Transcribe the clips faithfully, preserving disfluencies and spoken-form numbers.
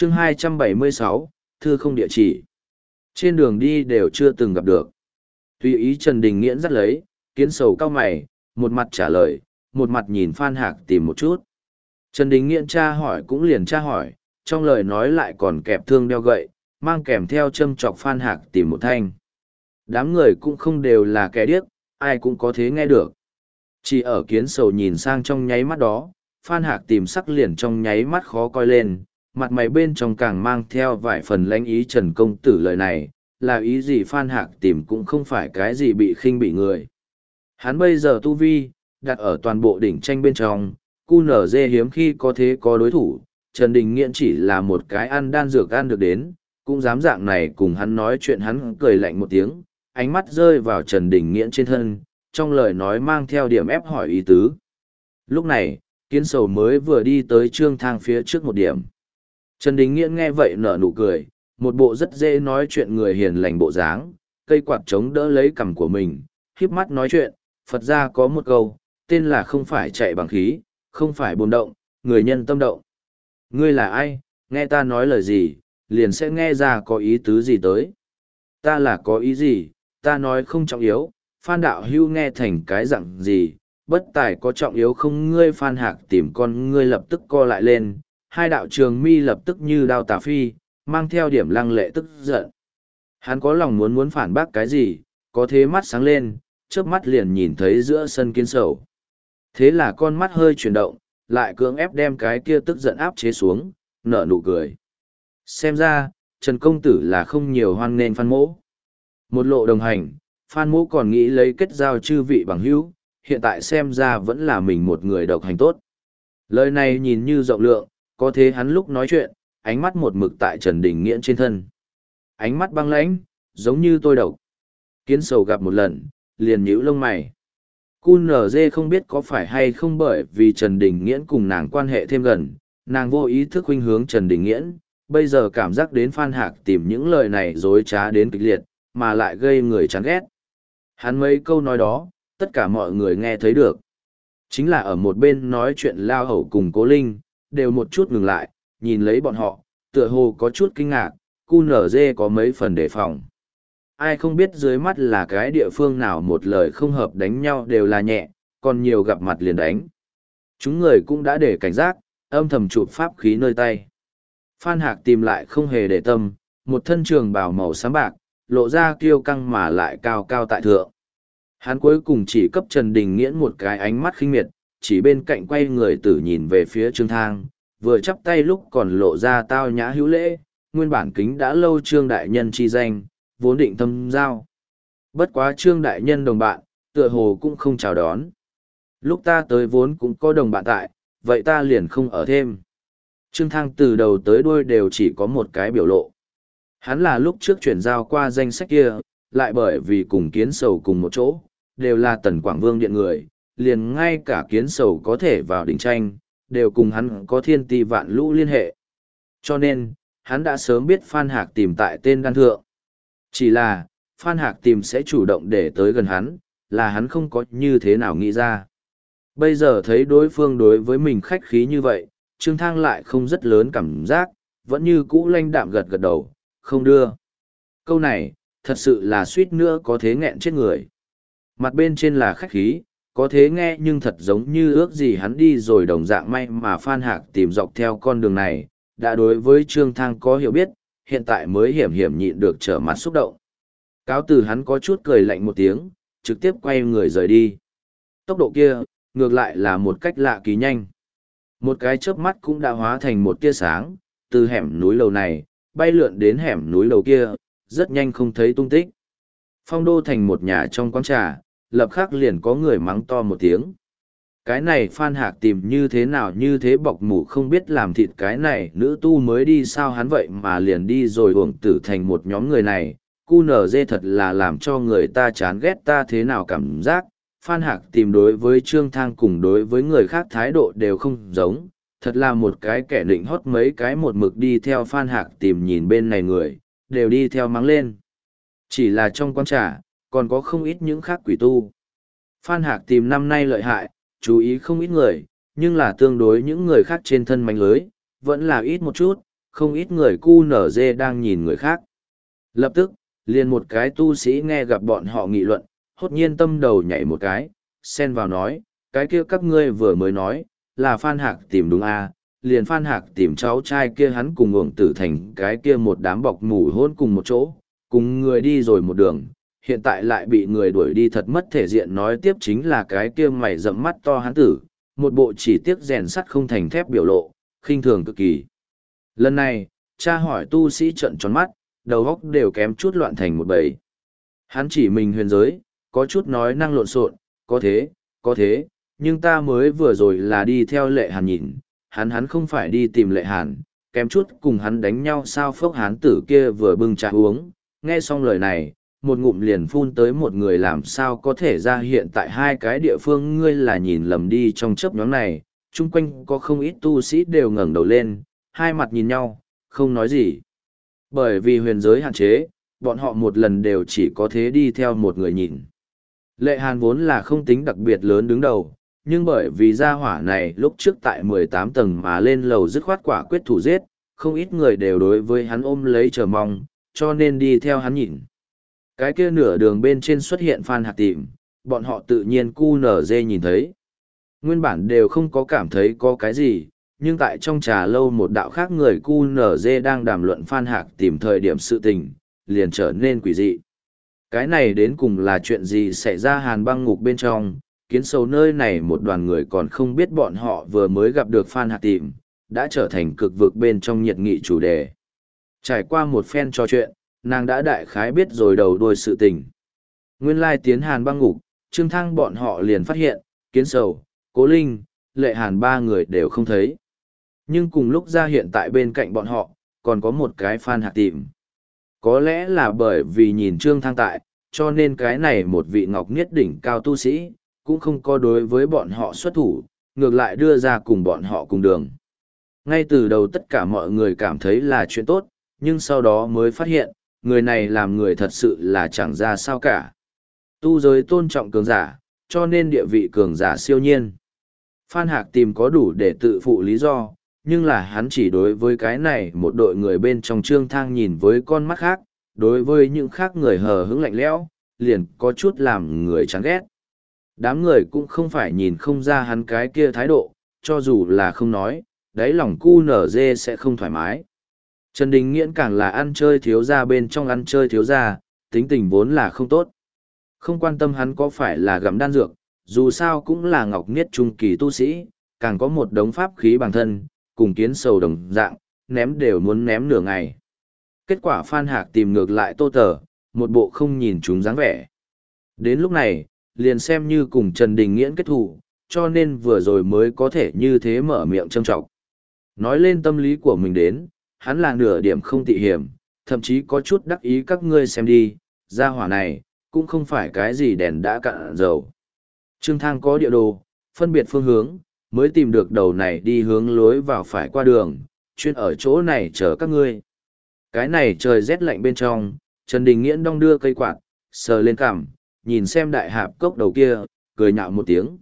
chương hai trăm bảy mươi sáu, thư không địa chỉ. Trên đường đi đều chưa từng gặp được. Tùy ý Trần Đình Nghiễn dắt lấy, kiến sầu cao mày, một mặt trả lời, một mặt nhìn Phan Hạc tìm một chút. Trần Đình Nghiễn tra hỏi cũng liền tra hỏi, trong lời nói lại còn kẹp thương đeo gậy, mang kèm theo châm chọc Phan Hạc tìm một thanh. Đám người cũng không đều là kẻ điếc, ai cũng có thế nghe được. Chỉ ở kiến sầu nhìn sang trong nháy mắt đó, Phan Hạc tìm sắc liền trong nháy mắt khó coi lên, mặt mày bên trong càng mang theo vài phần lãnh ý. Trần công tử lời này, là ý gì? Phan Hạc tìm cũng không phải cái gì bị khinh bị người. Hắn bây giờ tu vi, đặt ở toàn bộ đỉnh tranh bên trong, cu nở dê hiếm khi có thế có đối thủ. Trần Đình Nghiễn chỉ là một cái ăn đan dược ăn được đến, cũng dám dạng này cùng hắn nói chuyện. Hắn cười lạnh một tiếng, ánh mắt rơi vào Trần Đình Nghiễn trên thân, trong lời nói mang theo điểm ép hỏi ý tứ. Lúc này, kiến sầu mới vừa đi tới trương thang phía trước một điểm. Trần Đình Nghiễn nghe vậy nở nụ cười, một bộ rất dễ nói chuyện người hiền lành bộ dáng, cây quạt chống đỡ lấy cằm của mình, híp mắt nói chuyện. Phật gia có một câu, tên là không phải chạy bằng khí, không phải bồn động, người nhân tâm động. Ngươi là ai, nghe ta nói lời gì, liền sẽ nghe ra có ý tứ gì tới. Ta là có ý gì, ta nói không trọng yếu, Phan đạo hưu nghe thành cái dạng gì, bất tài có trọng yếu không? Ngươi Phan Hạc tìm con ngươi lập tức co lại lên, hai đạo trường mi lập tức như đao tà phi, mang theo điểm lăng lệ tức giận. Hắn có lòng muốn muốn phản bác cái gì, có thế mắt sáng lên, chớp mắt liền nhìn thấy giữa sân kiến sầu. Thế là con mắt hơi chuyển động, lại cưỡng ép đem cái kia tức giận áp chế xuống, nở nụ cười. Xem ra, Trần công tử là không nhiều hoan nghênh Phan mỗ. Một lộ đồng hành, Phan mỗ còn nghĩ lấy kết giao chư vị bằng hữu, hiện tại xem ra vẫn là mình một người độc hành tốt. Lời này nhìn như rộng lượng, có thế hắn lúc nói chuyện, ánh mắt một mực tại Trần Đình Nghiễn trên thân. Ánh mắt băng lãnh, giống như tôi độc. Kiến sầu gặp một lần, liền nhíu lông mày. Cu nở dê không biết có phải hay không bởi vì Trần Đình Nghiễn cùng nàng quan hệ thêm gần, nàng vô ý thức khuynh hướng Trần Đình Nghiễn, bây giờ cảm giác đến Phan Hạc tìm những lời này dối trá đến kịch liệt, mà lại gây người chán ghét. Hắn mấy câu nói đó, tất cả mọi người nghe thấy được. Chính là ở một bên nói chuyện Lao Hầu cùng Cố Linh, đều một chút ngừng lại, nhìn lấy bọn họ, tựa hồ có chút kinh ngạc, cu nở dê có mấy phần đề phòng. Ai không biết dưới mắt là cái địa phương nào một lời không hợp đánh nhau đều là nhẹ, còn nhiều gặp mặt liền đánh. Chúng người cũng đã để cảnh giác, âm thầm chụp pháp khí nơi tay. Phan Hạc tìm lại không hề để tâm, một thân trường bào màu xám bạc, lộ ra kiêu căng mà lại cao cao tại thượng. Hắn cuối cùng chỉ cấp Trần Đình Nghiễn một cái ánh mắt khinh miệt, chỉ bên cạnh quay người tử nhìn về phía Trương Thang, vừa chắp tay lúc còn lộ ra tao nhã hữu lễ, nguyên bản kính đã lâu Trương đại nhân chi danh, vốn định thâm giao. Bất quá Trương đại nhân đồng bạn, tựa hồ cũng không chào đón. Lúc ta tới vốn cũng có đồng bạn tại, vậy ta liền không ở thêm. Trương Thang từ đầu tới đuôi đều chỉ có một cái biểu lộ. Hắn là lúc trước chuyển giao qua danh sách kia, lại bởi vì cùng kiến sầu cùng một chỗ, đều là Tần Quảng Vương điện người, liền ngay cả kiến sầu có thể vào đỉnh tranh, đều cùng hắn có thiên ti vạn lũ liên hệ. Cho nên, hắn đã sớm biết Phan Hạc tìm tại tên đan thượng. Chỉ là, Phan Hạc tìm sẽ chủ động để tới gần hắn, là hắn không có như thế nào nghĩ ra. Bây giờ thấy đối phương đối với mình khách khí như vậy, Trương Thang lại không rất lớn cảm giác, vẫn như cũ lanh đạm gật gật đầu, không đưa. Câu này, thật sự là suýt nữa có thế nghẹn chết người. Mặt bên trên là khách khí, có thế nghe nhưng thật giống như ước gì hắn đi rồi đồng dạng. May mà Phan Hạc tìm dọc theo con đường này, đã đối với Trương Thang có hiểu biết, hiện tại mới hiểm hiểm nhịn được trở mặt xúc động. Cáo từ hắn có chút cười lạnh một tiếng, trực tiếp quay người rời đi. Tốc độ kia, ngược lại là một cách lạ kỳ nhanh. Một cái chớp mắt cũng đã hóa thành một tia sáng, từ hẻm núi lầu này, bay lượn đến hẻm núi lầu kia, rất nhanh không thấy tung tích. Phong đô thành một nhà trong quán trà, lập khắc liền có người mắng to một tiếng. Cái này Phan Hạc tìm như thế nào như thế bọc mủ không biết làm thịt cái này nữ tu mới đi sao hắn vậy mà liền đi rồi uổng tử thành một nhóm người này. Cu nở dê thật là làm cho người ta chán ghét ta thế nào cảm giác. Phan Hạc tìm đối với Trương Thang cùng đối với người khác thái độ đều không giống. Thật là một cái kẻ định hót mấy cái một mực đi theo Phan Hạc tìm nhìn bên này người, đều đi theo mắng lên. Chỉ là trong quán trà, còn có không ít những khác quỷ tu. Phan Hạc tìm năm nay lợi hại, chú ý không ít người, nhưng là tương đối những người khác trên thân mánh lưới, vẫn là ít một chút, không ít người cu nở dê đang nhìn người khác. Lập tức, liền một cái tu sĩ nghe gặp bọn họ nghị luận, hốt nhiên tâm đầu nhảy một cái, xen vào nói, cái kia các ngươi vừa mới nói, là Phan Hạc tìm đúng à, liền Phan Hạc tìm cháu trai kia hắn cùng uổng tử thành cái kia một đám bọc mủ hôn cùng một chỗ, cùng người đi rồi một đường, hiện tại lại bị người đuổi đi thật mất thể diện, nói tiếp chính là cái kia mày rậm mắt to hắn tử, một bộ chỉ tiếc rèn sắt không thành thép biểu lộ, khinh thường cực kỳ. Lần này, cha hỏi tu sĩ trợn tròn mắt, đầu óc đều kém chút loạn thành một bầy. Hắn chỉ mình huyền giới, có chút nói năng lộn xộn, có thế, có thế, nhưng ta mới vừa rồi là đi theo lệ hàn nhìn, hắn hắn không phải đi tìm lệ hàn, kém chút cùng hắn đánh nhau sao. Phốc hán tử kia vừa bưng trà uống, nghe xong lời này, một ngụm liền phun tới một người, làm sao có thể ra hiện tại hai cái địa phương, ngươi là nhìn lầm đi. Trong chớp nhoáng này, chung quanh có không ít tu sĩ đều ngẩng đầu lên, hai mặt nhìn nhau, không nói gì. Bởi vì huyền giới hạn chế, bọn họ một lần đều chỉ có thế đi theo một người nhìn. Lệ Hàn vốn là không tính đặc biệt lớn đứng đầu, nhưng bởi vì gia hỏa này lúc trước tại mười tám tầng mà lên lầu dứt khoát quả quyết thủ giết, không ít người đều đối với hắn ôm lấy chờ mong, cho nên đi theo hắn nhìn. Cái kia nửa đường bên trên xuất hiện Phan Hạc tìm, bọn họ tự nhiên cu nở dê nhìn thấy. Nguyên bản đều không có cảm thấy có cái gì, nhưng tại trong trà lâu một đạo khác người cu nở dê đang đàm luận Phan Hạc tìm thời điểm sự tình, liền trở nên quỷ dị. Cái này đến cùng là chuyện gì xảy ra Hàn Băng Ngục bên trong, kiến sầu nơi này một đoàn người còn không biết bọn họ vừa mới gặp được Phan Hạc tìm, đã trở thành cực vực bên trong nhiệt nghị chủ đề. Trải qua một phen trò chuyện, nàng đã đại khái biết rồi đầu đuôi sự tình. Nguyên lai tiến Hàn Băng Ngục, Trương Thăng bọn họ liền phát hiện, kiến sầu, Cố Linh, Lệ Hàn ba người đều không thấy. Nhưng cùng lúc ra hiện tại bên cạnh bọn họ, còn có một cái Phan Hạc tìm. Có lẽ là bởi vì nhìn Trương Thăng tại, cho nên cái này một vị ngọc niết đỉnh cao tu sĩ, cũng không có đối với bọn họ xuất thủ, ngược lại đưa ra cùng bọn họ cùng đường. Ngay từ đầu tất cả mọi người cảm thấy là chuyện tốt, nhưng sau đó mới phát hiện, người này làm người thật sự là chẳng ra sao cả. Tu giới tôn trọng cường giả, cho nên địa vị cường giả siêu nhiên. Phan Hạc tìm có đủ để tự phụ lý do, nhưng là hắn chỉ đối với cái này một đội người bên trong Trương Thang nhìn với con mắt khác, đối với những khác người hờ hững lạnh lẽo, liền có chút làm người chán ghét. Đám người cũng không phải nhìn không ra hắn cái kia thái độ, cho dù là không nói, đáy lòng cu nở dê sẽ không thoải mái. Trần Đình Nghiễn càng là ăn chơi thiếu gia bên trong ăn chơi thiếu gia, tính tình vốn là không tốt. Không quan tâm hắn có phải là gặm đan dược, dù sao cũng là ngọc niết trung kỳ tu sĩ, càng có một đống pháp khí bằng thân, cùng kiến sầu đồng dạng, ném đều muốn ném nửa ngày. Kết quả Phan Hạc tìm ngược lại Tô Tờ, một bộ không nhìn chúng dáng vẻ. Đến lúc này, liền xem như cùng Trần Đình Nghiễn kết thù, cho nên vừa rồi mới có thể như thế mở miệng châm trọng. Nói lên tâm lý của mình đến, hắn là nửa điểm không tị hiểm, thậm chí có chút đắc ý các ngươi xem đi, gia hỏa này, cũng không phải cái gì đèn đã cạn dầu. Trương Thang có địa đồ, phân biệt phương hướng, mới tìm được đầu này đi hướng lối vào phải qua đường, chuyên ở chỗ này chờ các ngươi. Cái này trời rét lạnh bên trong, Trần Đình Nghiễn đong đưa cây quạt, sờ lên cằm, nhìn xem đại hạp cốc đầu kia, cười nhạo một tiếng.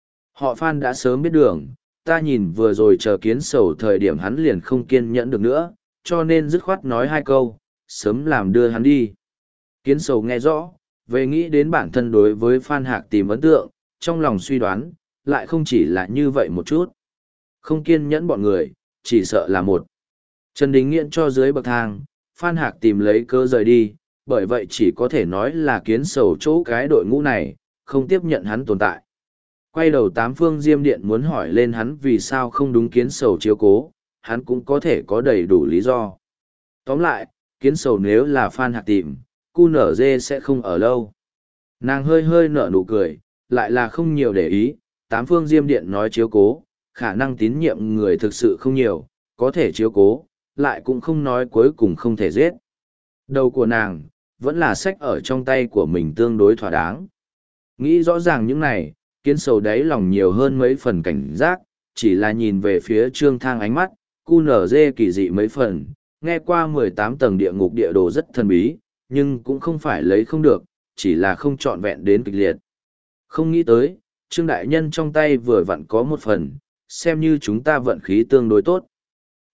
Họ Phan đã sớm biết đường, ta nhìn vừa rồi chờ kiến sầu thời điểm hắn liền không kiên nhẫn được nữa, cho nên dứt khoát nói hai câu, sớm làm đưa hắn đi. Kiến sầu nghe rõ, về nghĩ đến bản thân đối với Phan Hạc tìm ấn tượng, trong lòng suy đoán, lại không chỉ là như vậy một chút. Không kiên nhẫn bọn người, chỉ sợ là một. Trần Đình Nghiễn cho dưới bậc thang, Phan Hạc tìm lấy cơ rời đi, bởi vậy chỉ có thể nói là kiến sầu chỗ cái đội ngũ này, không tiếp nhận hắn tồn tại. Quay đầu tám phương diêm điện muốn hỏi lên hắn vì sao không đúng kiến sầu chiếu cố, hắn cũng có thể có đầy đủ lý do. Tóm lại, kiến sầu nếu là Phan Hạc tìm, cu nở dê sẽ không ở lâu. Nàng hơi hơi nở nụ cười, lại là không nhiều để ý, tám phương diêm điện nói chiếu cố, khả năng tín nhiệm người thực sự không nhiều, có thể chiếu cố, lại cũng không nói cuối cùng không thể giết. Đầu của nàng, vẫn là sách ở trong tay của mình tương đối thỏa đáng. Nghĩ rõ ràng những này, kiến sầu đáy lòng nhiều hơn mấy phần cảnh giác, chỉ là nhìn về phía Trương Thang ánh mắt, cu nở dê kỳ dị mấy phần, nghe qua mười tám tầng địa ngục địa đồ rất thần bí, nhưng cũng không phải lấy không được, chỉ là không trọn vẹn đến kịch liệt. Không nghĩ tới, Trương Đại Nhân trong tay vừa vặn có một phần, xem như chúng ta vận khí tương đối tốt.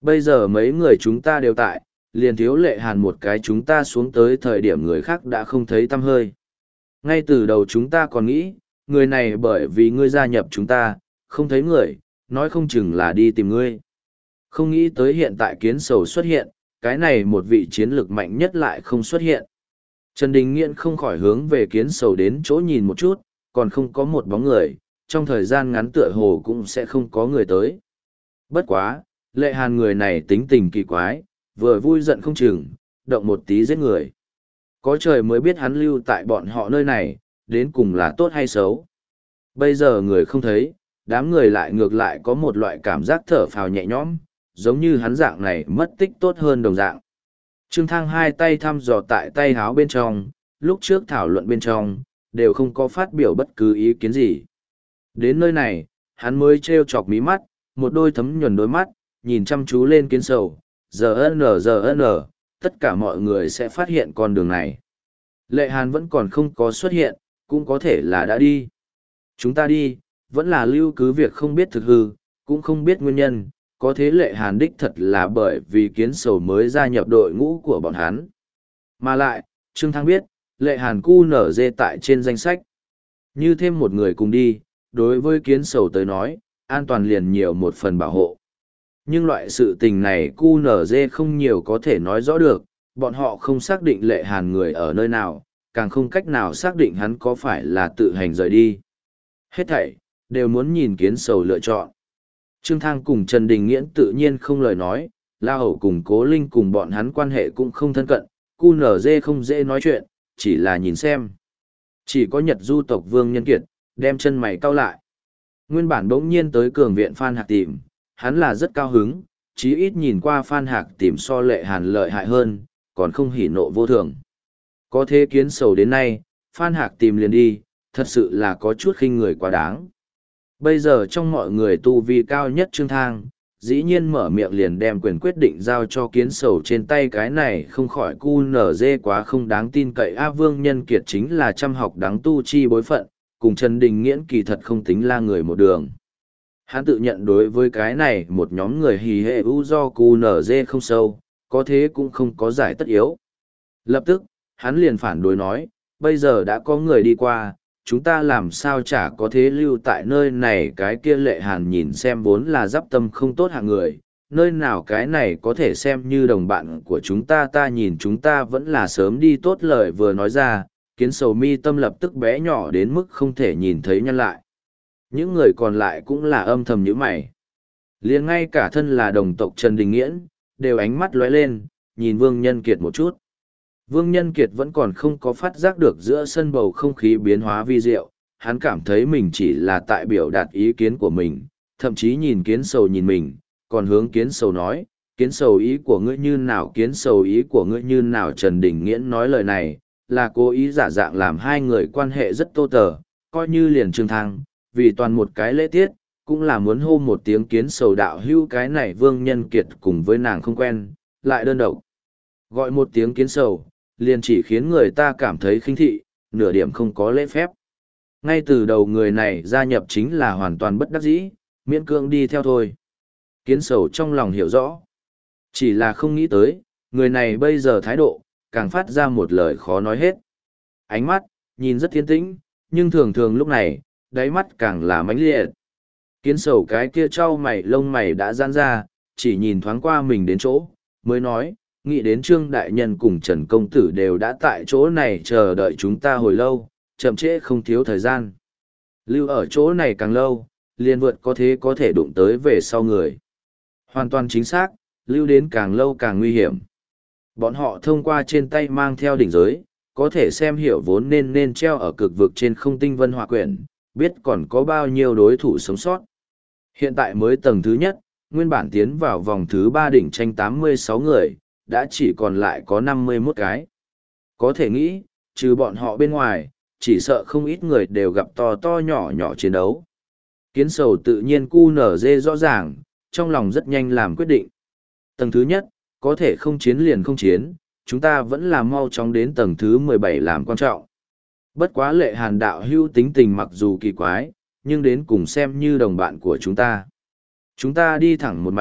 Bây giờ mấy người chúng ta đều tại, liền thiếu lệ hàn một cái chúng ta xuống tới thời điểm người khác đã không thấy tăm hơi. Ngay từ đầu chúng ta còn nghĩ, người này bởi vì ngươi gia nhập chúng ta, không thấy người, nói không chừng là đi tìm ngươi. Không nghĩ tới hiện tại kiến sầu xuất hiện, cái này một vị chiến lược mạnh nhất lại không xuất hiện. Trần Đình Nghiễn không khỏi hướng về kiến sầu đến chỗ nhìn một chút, còn không có một bóng người, trong thời gian ngắn tựa hồ cũng sẽ không có người tới. Bất quá, lệ hàn người này tính tình kỳ quái, vừa vui giận không chừng, động một tí giết người. Có trời mới biết hắn lưu tại bọn họ nơi này, đến cùng là tốt hay xấu. Bây giờ người không thấy, đám người lại ngược lại có một loại cảm giác thở phào nhẹ nhõm, giống như hắn dạng này mất tích tốt hơn đồng dạng. Trương Thang hai tay thăm dò tại tay háo bên trong, lúc trước thảo luận bên trong, đều không có phát biểu bất cứ ý kiến gì. Đến nơi này, hắn mới treo chọc mí mắt, một đôi thấm nhuần đôi mắt, nhìn chăm chú lên kiến sầu, giờ n giờ n, tất cả mọi người sẽ phát hiện con đường này. Lệ Hàn vẫn còn không có xuất hiện, cũng có thể là đã đi. Chúng ta đi, vẫn là lưu cứ việc không biết thực hư, cũng không biết nguyên nhân, có thế Lệ Hàn đích thật là bởi vì kiến sầu mới gia nhập đội ngũ của bọn hắn. Mà lại, Trương Thăng biết, Lệ Hàn cu nở dê tại trên danh sách. Như thêm một người cùng đi, đối với kiến sầu tới nói, an toàn liền nhiều một phần bảo hộ. Nhưng loại sự tình này cu nở dê không nhiều có thể nói rõ được, bọn họ không xác định Lệ Hàn người ở nơi nào, càng không cách nào xác định hắn có phải là tự hành rời đi. Hết thảy, đều muốn nhìn kiến sầu lựa chọn. Trương Thang cùng Trần Đình Nghiễn tự nhiên không lời nói, La Hầu cùng Cố Linh cùng bọn hắn quan hệ cũng không thân cận, cu nở dê không dễ nói chuyện, chỉ là nhìn xem. Chỉ có Nhật Du tộc Vương Nhân Kiệt, đem chân mày cau lại. Nguyên bản bỗng nhiên tới cường viện Phan Hạc tìm, hắn là rất cao hứng, chí ít nhìn qua Phan Hạc tìm so Lệ Hàn lợi hại hơn, còn không hỉ nộ vô thường. Có thế kiến sầu đến nay, Phan Hạc tìm liền đi, thật sự là có chút khinh người quá đáng. Bây giờ trong mọi người tu vi cao nhất Trương Thang, dĩ nhiên mở miệng liền đem quyền quyết định giao cho kiến sầu trên tay, cái này không khỏi cu nở dê quá không đáng tin cậy. A Vương Nhân Kiệt chính là trăm học đáng tu chi bối phận, cùng Trần Đình Nghiễn kỳ thật không tính là người một đường. Hắn tự nhận đối với cái này một nhóm người hì hệ u do cu nở dê không sâu, có thế cũng không có giải tất yếu. Lập tức, hắn liền phản đối nói, bây giờ đã có người đi qua, chúng ta làm sao chả có thế lưu tại nơi này. Cái kia Lệ Hàn nhìn xem vốn là giáp tâm không tốt hạng người, nơi nào cái này có thể xem như đồng bạn của chúng ta, ta nhìn chúng ta vẫn là sớm đi. Tốt lời vừa nói ra, kiến sầu mi tâm lập tức bé nhỏ đến mức không thể nhìn thấy nhăn lại. Những người còn lại cũng là âm thầm như mày. Liền ngay cả thân là đồng tộc Trần Đình Nghiễn, đều ánh mắt lóe lên, nhìn Vương Nhân Kiệt một chút. Vương Nhân Kiệt vẫn còn không có phát giác được giữa sân bầu không khí biến hóa vi diệu, hắn cảm thấy mình chỉ là tại biểu đạt ý kiến của mình, thậm chí nhìn kiến sầu nhìn mình, còn hướng kiến sầu nói, kiến sầu ý của ngươi như nào, kiến sầu ý của ngươi như nào. Trần Đình Nghiễn nói lời này, là cố ý giả dạng làm hai người quan hệ rất tô tờ, coi như liền Trương Thang, vì toàn một cái lễ tiết, cũng là muốn hô một tiếng kiến sầu đạo hưu. Cái này Vương Nhân Kiệt cùng với nàng không quen, lại đơn độc. Gọi một tiếng kiến sầu, liền chỉ khiến người ta cảm thấy khinh thị, nửa điểm không có lễ phép. Ngay từ đầu người này gia nhập chính là hoàn toàn bất đắc dĩ, miễn cưỡng đi theo thôi. Kiến sầu trong lòng hiểu rõ. Chỉ là không nghĩ tới, người này bây giờ thái độ, càng phát ra một lời khó nói hết. Ánh mắt, nhìn rất thiên tĩnh, nhưng thường thường lúc này, đáy mắt càng là mãnh liệt. Kiến sầu cái kia trao mày lông mày đã giãn ra, chỉ nhìn thoáng qua mình đến chỗ, mới nói, nghĩ đến Trương Đại Nhân cùng Trần Công Tử đều đã tại chỗ này chờ đợi chúng ta hồi lâu, chậm trễ không thiếu thời gian. Lưu ở chỗ này càng lâu, liền vượt có thế có thể đụng tới về sau người. Hoàn toàn chính xác, lưu đến càng lâu càng nguy hiểm. Bọn họ thông qua trên tay mang theo đỉnh giới, có thể xem hiểu vốn nên nên treo ở cực vực trên không tinh vân hỏa quyển, biết còn có bao nhiêu đối thủ sống sót. Hiện tại mới tầng thứ nhất, nguyên bản tiến vào vòng thứ ba đỉnh tranh tám mươi sáu người, đã chỉ còn lại có năm mươi mốt cái. Có thể nghĩ, trừ bọn họ bên ngoài, chỉ sợ không ít người đều gặp to to nhỏ nhỏ chiến đấu. Kiến sầu tự nhiên cu nở dê rõ ràng, trong lòng rất nhanh làm quyết định. Tầng thứ nhất, có thể không chiến liền không chiến, chúng ta vẫn là mau chóng đến tầng thứ mười bảy làm quan trọng. Bất quá Lệ Hàn đạo hưu tính tình mặc dù kỳ quái, nhưng đến cùng xem như đồng bạn của chúng ta. Chúng ta đi thẳng một mạch,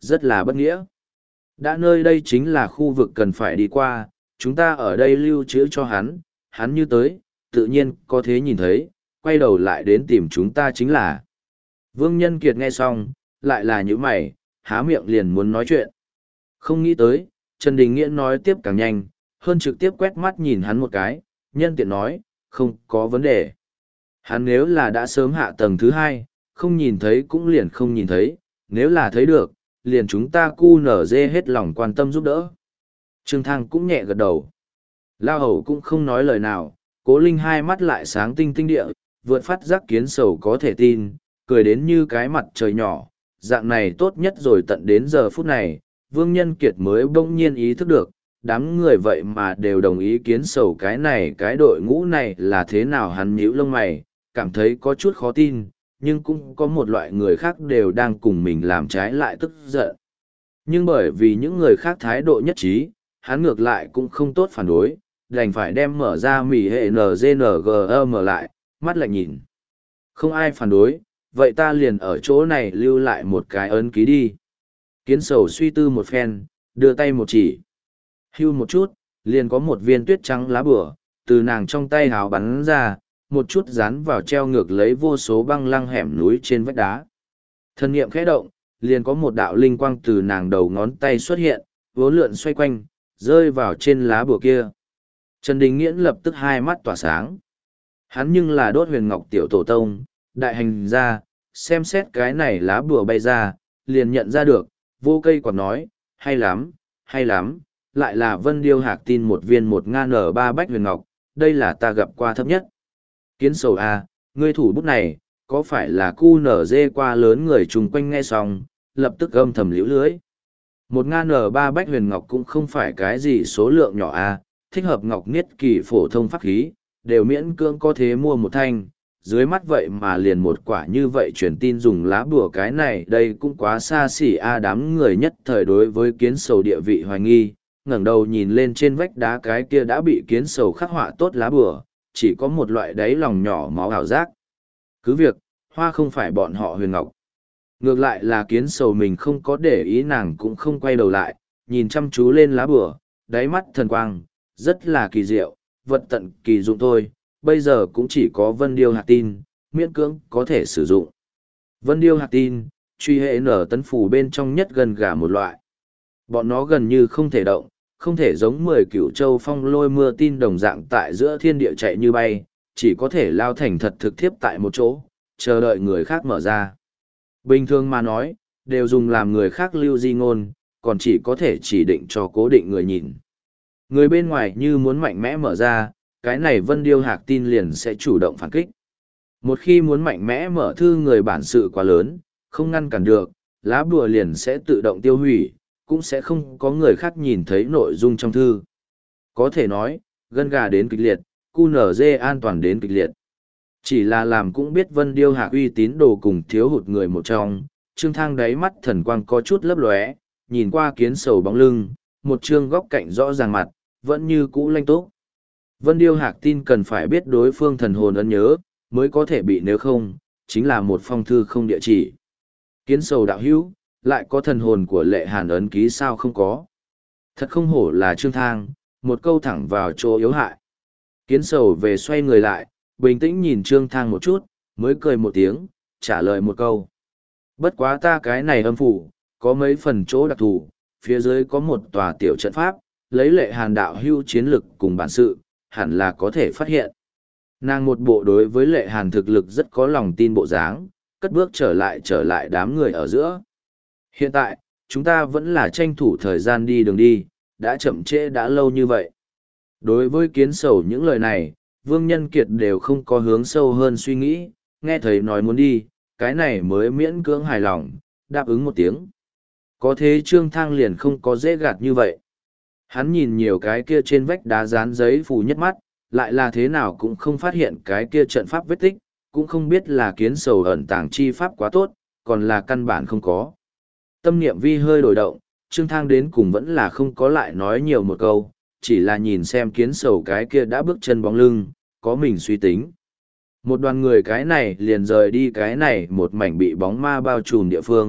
rất là bất nghĩa. Đã nơi đây chính là khu vực cần phải đi qua, chúng ta ở đây lưu trữ cho hắn, hắn như tới, tự nhiên có thế nhìn thấy, quay đầu lại đến tìm chúng ta chính là. Vương Nhân Kiệt nghe xong, lại là những mày, há miệng liền muốn nói chuyện. Không nghĩ tới, Trần Đình Nghiễn nói tiếp càng nhanh, hơn trực tiếp quét mắt nhìn hắn một cái, nhân tiện nói, không có vấn đề. Hắn nếu là đã sớm hạ tầng thứ hai, không nhìn thấy cũng liền không nhìn thấy, nếu là thấy được, liền chúng ta cu nở dê hết lòng quan tâm giúp đỡ. Trương Thăng cũng nhẹ gật đầu. Lao hầu cũng không nói lời nào, Cố Linh hai mắt lại sáng tinh tinh địa, vượt phát giác kiến sầu có thể tin, cười đến như cái mặt trời nhỏ, dạng này tốt nhất rồi tận đến giờ phút này, Vương Nhân Kiệt mới bỗng nhiên ý thức được, đám người vậy mà đều đồng ý kiến sầu cái này cái đội ngũ này là thế nào. Hắn nhíu lông mày, cảm thấy có chút khó tin, nhưng cũng có một loại người khác đều đang cùng mình làm trái lại tức giận. Nhưng bởi vì những người khác thái độ nhất trí, hắn ngược lại cũng không tốt phản đối, đành phải đem mở ra mỉ hệ en giê en giê em lại, mắt lại nhìn. Không ai phản đối, vậy ta liền ở chỗ này lưu lại một cái ấn ký đi. Kiến sầu suy tư một phen, đưa tay một chỉ. Hưu một chút, liền có một viên tuyết trắng lá bửa, từ nàng trong tay hào bắn ra, một chút dán vào treo ngược lấy vô số băng lăng hẻm núi trên vách đá. Thân niệm khẽ động, liền có một đạo linh quang từ nàng đầu ngón tay xuất hiện, vốn lượn xoay quanh, rơi vào trên lá bùa kia. Trần Đình Nghiễn lập tức hai mắt tỏa sáng. Hắn nhưng là đốt huyền ngọc tiểu tổ tông, đại hành ra, xem xét cái này lá bùa bay ra, liền nhận ra được, vô cây còn nói, hay lắm, hay lắm, lại là vân điêu hạc tin một viên một nga nở ba bách huyền ngọc, đây là ta gặp qua thấp nhất. Kiến sầu à, ngươi thủ bút này, có phải là cu nở dê qua lớn người chung quanh nghe xong, lập tức âm thầm liễu lưới. Một nga nở ba bách huyền ngọc cũng không phải cái gì số lượng nhỏ à, thích hợp ngọc niết kỳ phổ thông pháp khí, đều miễn cưỡng có thế mua một thanh, dưới mắt vậy mà liền một quả như vậy truyền tin dùng lá bùa cái này đây cũng quá xa xỉ a. Đám người nhất thời đối với kiến sầu địa vị hoài nghi, ngẩng đầu nhìn lên trên vách đá cái kia đã bị kiến sầu khắc họa tốt lá bùa, chỉ có một loại đáy lòng nhỏ máu ảo giác. Cứ việc, hoa không phải bọn họ huyền ngọc. Ngược lại là kiến sầu mình không có để ý, nàng cũng không quay đầu lại, nhìn chăm chú lên lá bùa, đáy mắt thần quang, rất là kỳ diệu, vật tận kỳ dụng thôi, bây giờ cũng chỉ có vân điêu hạt tin, miễn cưỡng có thể sử dụng. Vân điêu hạt tin, truy hệ nở tấn phủ bên trong nhất gần gà một loại. Bọn nó gần như không thể động, không thể giống mười cửu châu phong lôi mưa tin đồng dạng tại giữa thiên địa chạy như bay, chỉ có thể lao thành thật thực thiếp tại một chỗ, chờ đợi người khác mở ra. Bình thường mà nói, đều dùng làm người khác lưu di ngôn, còn chỉ có thể chỉ định cho cố định người nhìn. Người bên ngoài như muốn mạnh mẽ mở ra, cái này vân điêu hạc tin liền sẽ chủ động phản kích. Một khi muốn mạnh mẽ mở thư người bản sự quá lớn, không ngăn cản được, lá bùa liền sẽ tự động tiêu hủy, cũng sẽ không có người khác nhìn thấy nội dung trong thư. Có thể nói, gân gà đến kịch liệt, cu nở dê an toàn đến kịch liệt. Chỉ là làm cũng biết vân điêu hạc uy tín đồ cùng thiếu hụt người một trong, Trương Thang đáy mắt thần quang có chút lấp lóe, nhìn qua kiến sầu bóng lưng, một trương góc cạnh rõ ràng mặt, vẫn như cũ lanh túc. Vân điêu hạc tin cần phải biết đối phương thần hồn ấn nhớ, mới có thể bị, nếu không, chính là một phong thư không địa chỉ. Kiến sầu đạo hữu, lại có thần hồn của lệ hàn ấn ký sao không có. Thật không hổ là Trương Thang, một câu thẳng vào chỗ yếu hại. Kiến sầu về xoay người lại, bình tĩnh nhìn Trương Thang một chút, mới cười một tiếng, trả lời một câu. Bất quá ta cái này âm phủ, có mấy phần chỗ đặc thù, phía dưới có một tòa tiểu trận pháp, lấy lệ hàn đạo hưu chiến lực cùng bản sự, hẳn là có thể phát hiện. Nàng một bộ đối với lệ hàn thực lực rất có lòng tin bộ dáng, cất bước trở lại trở lại đám người ở giữa. Hiện tại, chúng ta vẫn là tranh thủ thời gian đi đường đi, đã chậm trễ đã lâu như vậy. Đối với kiến sầu những lời này, Vương Nhân Kiệt đều không có hướng sâu hơn suy nghĩ, nghe thấy nói muốn đi, cái này mới miễn cưỡng hài lòng, đáp ứng một tiếng. Có thế Trương Thang liền không có dễ gạt như vậy. Hắn nhìn nhiều cái kia trên vách đá dán giấy phù nhất mắt, lại là thế nào cũng không phát hiện cái kia trận pháp vết tích, cũng không biết là kiến sầu ẩn tàng chi pháp quá tốt, còn là căn bản không có. Tâm niệm vi hơi đổi động, Trương Thang đến cùng vẫn là không có lại nói nhiều một câu, chỉ là nhìn xem kiến sầu cái kia đã bước chân bóng lưng, có mình suy tính. Một đoàn người cái này liền rời đi cái này một mảnh bị bóng ma bao trùm địa phương,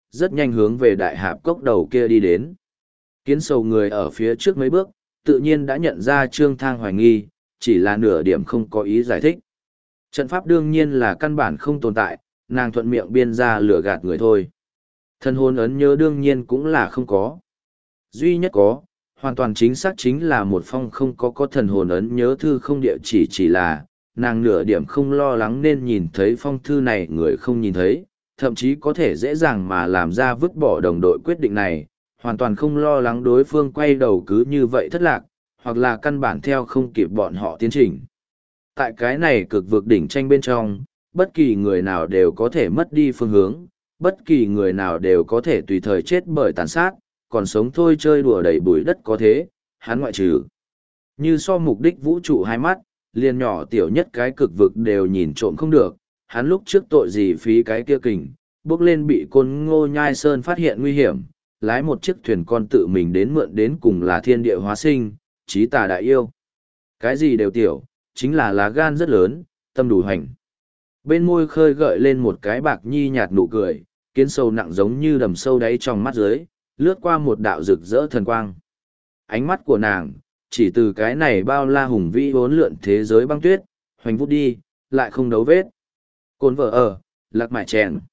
rất nhanh hướng về đại hạp cốc đầu kia đi đến. Kiến sầu người ở phía trước mấy bước, tự nhiên đã nhận ra Trương Thang hoài nghi, chỉ là nửa điểm không có ý giải thích. Trận pháp đương nhiên là căn bản không tồn tại, nàng thuận miệng biên ra lừa gạt người thôi. Thần hồn ấn nhớ đương nhiên cũng là không có. Duy nhất có, hoàn toàn chính xác chính là một phong không có có thần hồn ấn nhớ thư không địa chỉ chỉ là, nàng nửa điểm không lo lắng nên nhìn thấy phong thư này người không nhìn thấy, thậm chí có thể dễ dàng mà làm ra vứt bỏ đồng đội quyết định này, hoàn toàn không lo lắng đối phương quay đầu cứ như vậy thất lạc, hoặc là căn bản theo không kịp bọn họ tiến trình. Tại cái này cực vực đỉnh tranh bên trong, bất kỳ người nào đều có thể mất đi phương hướng, bất kỳ người nào đều có thể tùy thời chết bởi tàn sát, còn sống thôi chơi đùa đầy bụi đất có thế, hắn ngoại trừ. Như so mục đích vũ trụ hai mắt, liền nhỏ tiểu nhất cái cực vực đều nhìn trộm không được, hắn lúc trước tội gì phí cái kia kình, bước lên bị côn ngô nhai sơn phát hiện nguy hiểm, lái một chiếc thuyền con tự mình đến mượn đến cùng là thiên địa hóa sinh, trí tà đại yêu. Cái gì đều tiểu, chính là lá gan rất lớn, tâm đủ hành. Bên môi khơi gợi lên một cái bạc nhi nhạt nụ cười, kiến sâu nặng giống như đầm sâu đáy trong mắt dưới, lướt qua một đạo rực rỡ thần quang. Ánh mắt của nàng, chỉ từ cái này bao la hùng vĩ vốn lượn thế giới băng tuyết, hoành vút đi, lại không đấu vết. Cồn vợ ở, lạc mại chèn.